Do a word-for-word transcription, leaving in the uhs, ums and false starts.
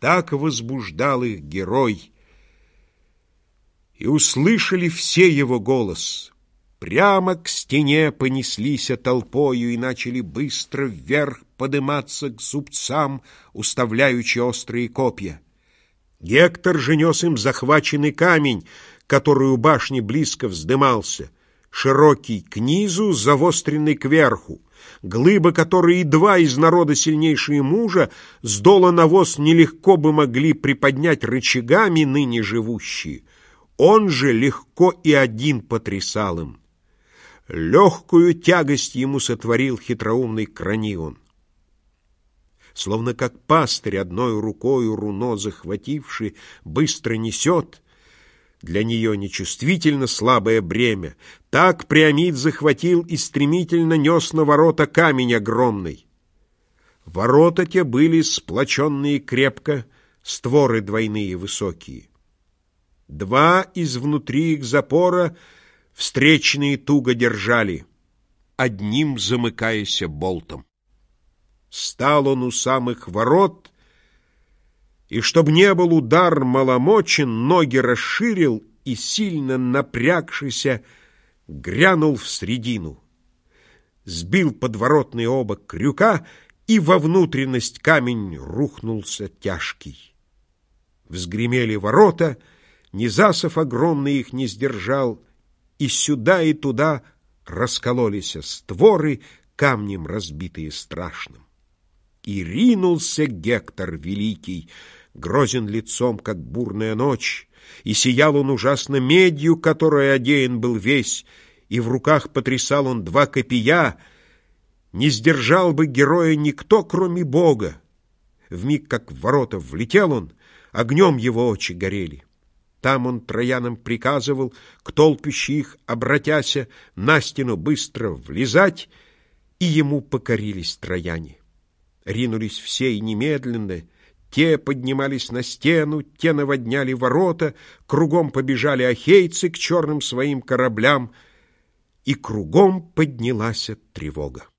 Так возбуждал их герой. И услышали все его голос. Прямо к стене понеслись толпою и начали быстро вверх подыматься к зубцам, уставляючи острые копья. Гектор же нес им захваченный камень, который у башни близко вздымался, широкий к низу, завостренный кверху, глыба, которые и два из народа сильнейшие мужа с дола навоз нелегко бы могли приподнять рычагами ныне живущие. Он же легко и один потрясал им. Легкую тягость ему сотворил хитроумный Кранион. Словно как пастырь, одной рукою руно захвативший, быстро несет, для нее нечувствительно слабое бремя, так Приамид захватил и стремительно нес на ворота камень огромный. Ворота те были сплоченные крепко, створы двойные высокие. Два из внутри их запора встречные туго держали, одним замыкаясь болтом. Стал он у самых ворот, и, чтоб не был удар маломочен, ноги расширил и, сильно напрягшийся, грянул в средину. Сбил подворотный обок крюка, и во внутренность камень рухнулся тяжкий. Взгремели ворота, ни засов огромный их не сдержал, и сюда и туда раскололись створы, камнем разбитые страшным. И ринулся Гектор великий, грозен лицом, как бурная ночь, и сиял он ужасно медью, которой одеян был весь, и в руках потрясал он два копья. Не сдержал бы героя никто, кроме Бога. Вмиг, как в ворота влетел он, огнем его очи горели. Там он троянам приказывал, к толпищу их обратяся, на стену быстро влезать, и ему покорились трояне. Ринулись все и немедленно, те поднимались на стену, те наводняли ворота, кругом побежали ахейцы к черным своим кораблям, и кругом поднялась тревога.